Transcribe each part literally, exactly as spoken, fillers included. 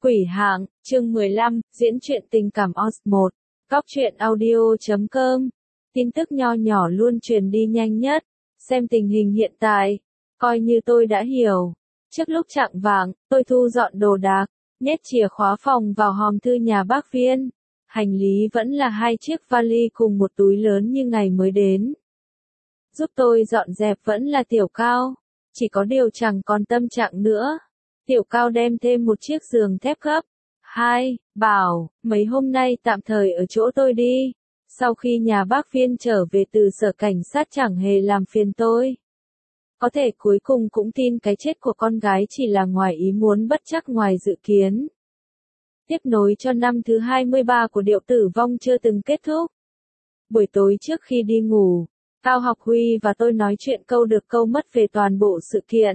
Quỷ hạng, chương mười lăm, diễn truyện tình cảm os một, góc truyện audio chấm com. Tin tức nho nhỏ luôn truyền đi nhanh nhất. Xem tình hình hiện tại, coi như tôi đã hiểu. Trước lúc chạng vạng, tôi thu dọn đồ đạc, nhét chìa khóa phòng vào hòm thư nhà bác Viên. Hành lý vẫn là hai chiếc vali cùng một túi lớn như ngày mới đến. Giúp tôi dọn dẹp vẫn là Tiểu Cao, chỉ có điều chẳng còn tâm trạng nữa. Tiểu Cao đem thêm một chiếc giường thép gấp. Hai, bảo, mấy hôm nay tạm thời ở chỗ tôi đi. Sau khi nhà bác Viên trở về từ sở cảnh sát chẳng hề làm phiền tôi. Có thể cuối cùng cũng tin cái chết của con gái chỉ là ngoài ý muốn bất trắc ngoài dự kiến. Tiếp nối cho năm thứ hai mươi ba của Điệu Tử Vong chưa từng kết thúc. Buổi tối trước khi đi ngủ, Cao Học Huy và tôi nói chuyện câu được câu mất về toàn bộ sự kiện.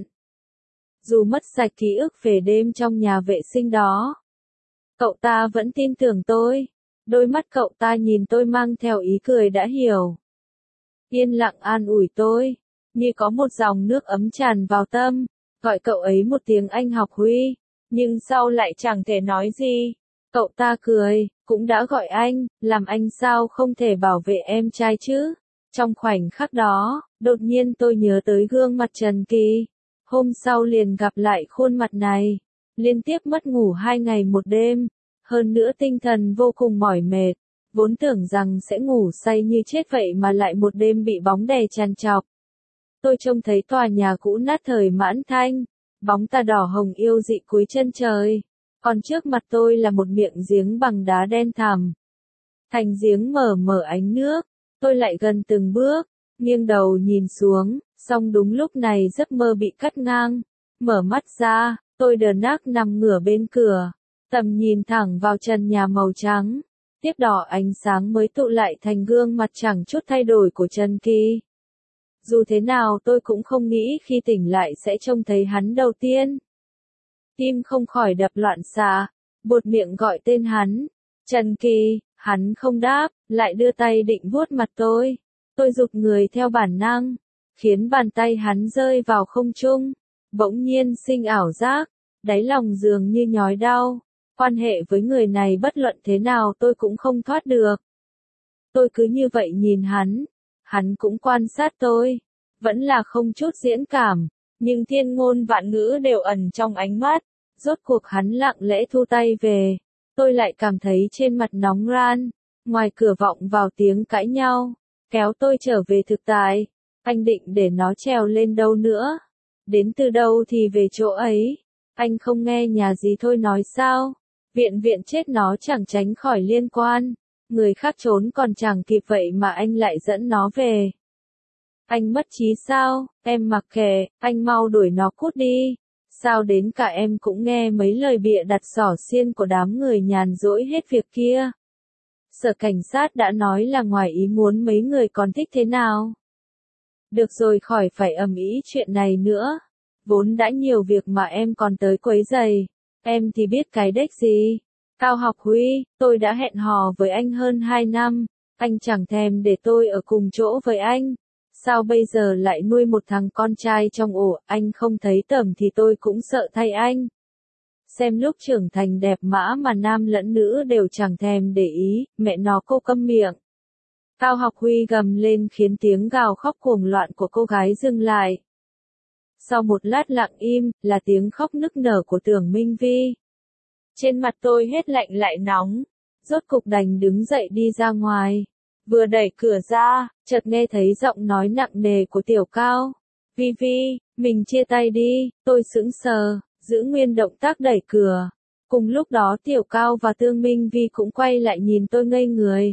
Dù mất sạch ký ức về đêm trong nhà vệ sinh đó, cậu ta vẫn tin tưởng tôi. Đôi mắt cậu ta nhìn tôi mang theo ý cười đã hiểu. Yên lặng an ủi tôi, như có một dòng nước ấm tràn vào tâm, gọi cậu ấy một tiếng anh Học Huy, nhưng sau lại chẳng thể nói gì. Cậu ta cười, cũng đã gọi anh, làm anh sao không thể bảo vệ em trai chứ. Trong khoảnh khắc đó, đột nhiên tôi nhớ tới gương mặt Trần Kỳ. Hôm sau liền gặp lại khuôn mặt này, liên tiếp mất ngủ hai ngày một đêm, hơn nữa tinh thần vô cùng mỏi mệt, vốn tưởng rằng sẽ ngủ say như chết vậy mà lại một đêm bị bóng đè trằn trọc. Tôi trông thấy tòa nhà cũ nát thời Mãn Thanh, bóng tà đỏ hồng yêu dị cuối chân trời, còn trước mặt tôi là một miệng giếng bằng đá đen thẳm. Thành giếng mở mở ánh nước, tôi lại gần từng bước, nghiêng đầu nhìn xuống. Xong đúng lúc này giấc mơ bị cắt ngang, mở mắt ra, tôi đờ đác nằm ngửa bên cửa, tầm nhìn thẳng vào trần nhà màu trắng, tiếp đó ánh sáng mới tụ lại thành gương mặt chẳng chút thay đổi của Trần Kỳ. Dù thế nào tôi cũng không nghĩ khi tỉnh lại sẽ trông thấy hắn đầu tiên. Tim không khỏi đập loạn xạ, buột miệng gọi tên hắn, Trần Kỳ, hắn không đáp, lại đưa tay định vuốt mặt tôi, tôi giục người theo bản năng, khiến bàn tay hắn rơi vào không trung, bỗng nhiên sinh ảo giác, đáy lòng dường như nhói đau, quan hệ với người này bất luận thế nào tôi cũng không thoát được. Tôi cứ như vậy nhìn hắn, hắn cũng quan sát tôi, vẫn là không chút diễn cảm, nhưng thiên ngôn vạn ngữ đều ẩn trong ánh mắt, rốt cuộc hắn lặng lẽ thu tay về, tôi lại cảm thấy trên mặt nóng ran, ngoài cửa vọng vào tiếng cãi nhau, kéo tôi trở về thực tại. Anh định để nó trèo lên đâu nữa? Đến từ đâu thì về chỗ ấy. Anh không nghe nhà gì thôi nói sao? Viện viện chết nó chẳng tránh khỏi liên quan. Người khác trốn còn chẳng kịp vậy mà anh lại dẫn nó về. Anh mất trí sao? Em mặc kệ, anh mau đuổi nó cút đi. Sao đến cả em cũng nghe mấy lời bịa đặt xỏ xiên của đám người nhàn rỗi hết việc kia. Sở cảnh sát đã nói là ngoài ý muốn mấy người còn thích thế nào? Được rồi, khỏi phải ầm ĩ chuyện này nữa. Vốn đã nhiều việc mà em còn tới quấy rầy. Em thì biết cái đếch gì. Cao Học Huy, tôi đã hẹn hò với anh hơn hai năm. Anh chẳng thèm để tôi ở cùng chỗ với anh. Sao bây giờ lại nuôi một thằng con trai trong ổ, anh không thấy tởm thì tôi cũng sợ thay anh. Xem lúc trưởng thành đẹp mã mà nam lẫn nữ đều chẳng thèm để ý, mẹ nó cô câm miệng. Cao Học Huy gầm lên khiến tiếng gào khóc cuồng loạn của cô gái dừng lại. Sau một lát lặng im, là tiếng khóc nức nở của Tưởng Minh Vi. Trên mặt tôi hết lạnh lại nóng, rốt cục đành đứng dậy đi ra ngoài. Vừa đẩy cửa ra, chợt nghe thấy giọng nói nặng nề của Tiểu Cao. Vi Vi, mình chia tay đi, tôi sững sờ, giữ nguyên động tác đẩy cửa. Cùng lúc đó Tiểu Cao và Tương Minh Vi cũng quay lại nhìn tôi ngây người.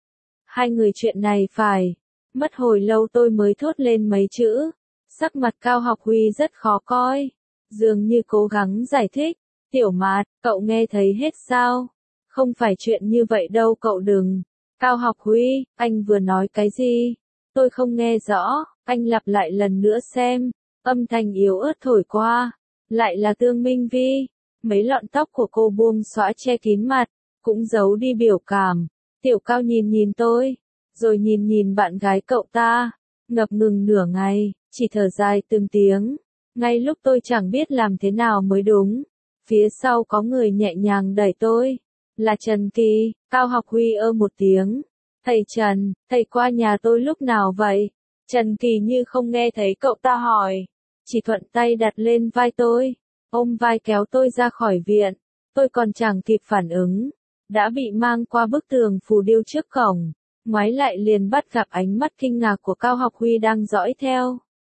Hai người chuyện này phải. Mất hồi lâu tôi mới thốt lên mấy chữ. Sắc mặt Cao Học Huy rất khó coi. Dường như cố gắng giải thích. Tiểu Mạt, cậu nghe thấy hết sao? Không phải chuyện như vậy đâu cậu đừng. Cao Học Huy, anh vừa nói cái gì? Tôi không nghe rõ, anh lặp lại lần nữa xem. Âm thanh yếu ớt thổi qua. Lại là Tương Minh Vi. Mấy lọn tóc của cô buông xõa che kín mặt, cũng giấu đi biểu cảm. Tiểu Cao nhìn nhìn tôi, rồi nhìn nhìn bạn gái cậu ta, ngập ngừng nửa ngày, chỉ thở dài từng tiếng. Ngay lúc tôi chẳng biết làm thế nào mới đúng, Phía sau có người nhẹ nhàng đẩy tôi. Là Trần Kỳ. Cao Học Huy ơ một tiếng. Thầy Trần, thầy qua nhà tôi lúc nào vậy? Trần Kỳ như không nghe thấy cậu ta hỏi. Chỉ thuận tay đặt lên vai tôi. Ôm vai kéo tôi ra khỏi viện. Tôi còn chẳng kịp phản ứng. Đã bị mang qua bức tường phù điêu trước cổng. Ngoái lại liền bắt gặp ánh mắt kinh ngạc của Cao Học Huy đang dõi theo.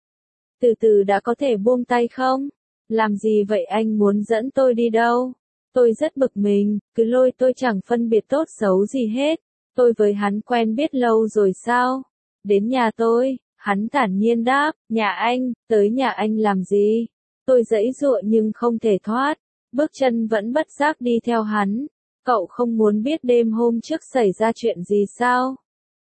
Từ từ đã có thể buông tay không? Làm gì vậy, anh muốn dẫn tôi đi đâu? Tôi rất bực mình, cứ lôi tôi chẳng phân biệt tốt xấu gì hết. Tôi với hắn quen biết lâu rồi sao? Đến nhà tôi, hắn thản nhiên đáp, nhà anh, tới nhà anh làm gì? Tôi giãy giụa nhưng không thể thoát, bước chân vẫn bất giác đi theo hắn. Cậu không muốn biết đêm hôm trước xảy ra chuyện gì sao?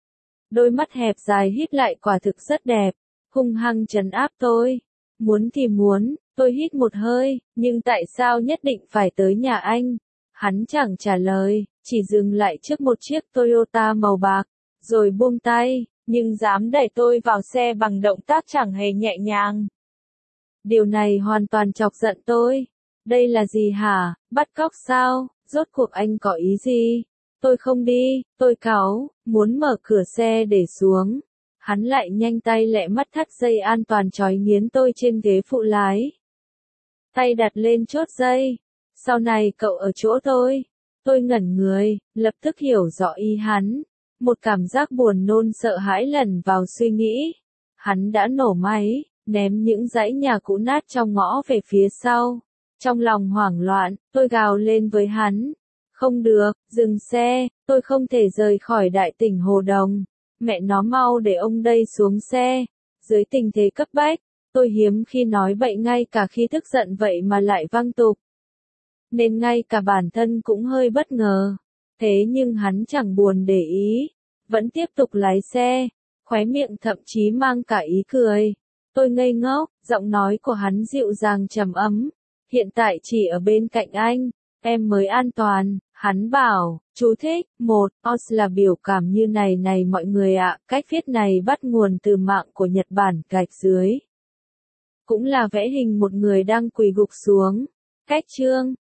Đôi mắt hẹp dài híp lại quả thực rất đẹp, hung hăng trấn áp tôi. Muốn thì muốn, tôi hít một hơi, nhưng tại sao nhất định phải tới nhà anh? Hắn chẳng trả lời, chỉ dừng lại trước một chiếc Toyota màu bạc, rồi buông tay, nhưng dám đẩy tôi vào xe bằng động tác chẳng hề nhẹ nhàng. Điều này hoàn toàn chọc giận tôi. Đây là gì hả, bắt cóc sao, rốt cuộc anh có ý gì? Tôi không đi, tôi cáu, muốn mở cửa xe để xuống. Hắn lại nhanh tay lẹ mắt thắt dây an toàn trói nghiến tôi trên ghế phụ lái. Tay đặt lên chốt dây. Sau này cậu ở chỗ tôi. Tôi ngẩn người, lập tức hiểu rõ ý hắn. Một cảm giác buồn nôn sợ hãi lẩn vào suy nghĩ. Hắn đã nổ máy, ném những dãy nhà cũ nát trong ngõ về phía sau. Trong lòng hoảng loạn, tôi gào lên với hắn. Không được, dừng xe, tôi không thể rời khỏi đại tỉnh Hồ Đồng. Mẹ nó mau để ông đây xuống xe. Dưới tình thế cấp bách, tôi hiếm khi nói bậy ngay cả khi tức giận vậy mà lại văng tục. Nên ngay cả bản thân cũng hơi bất ngờ. Thế nhưng hắn chẳng buồn để ý. Vẫn tiếp tục lái xe. Khóe miệng thậm chí mang cả ý cười. Tôi ngây ngốc, giọng nói của hắn dịu dàng trầm ấm. Hiện tại chỉ ở bên cạnh anh, em mới an toàn. Hắn bảo, chú thích, một, os là biểu cảm như này này mọi người ạ, cách viết này bắt nguồn từ mạng của Nhật Bản gạch dưới. Cũng là vẽ hình một người đang quỳ gục xuống. Cách chương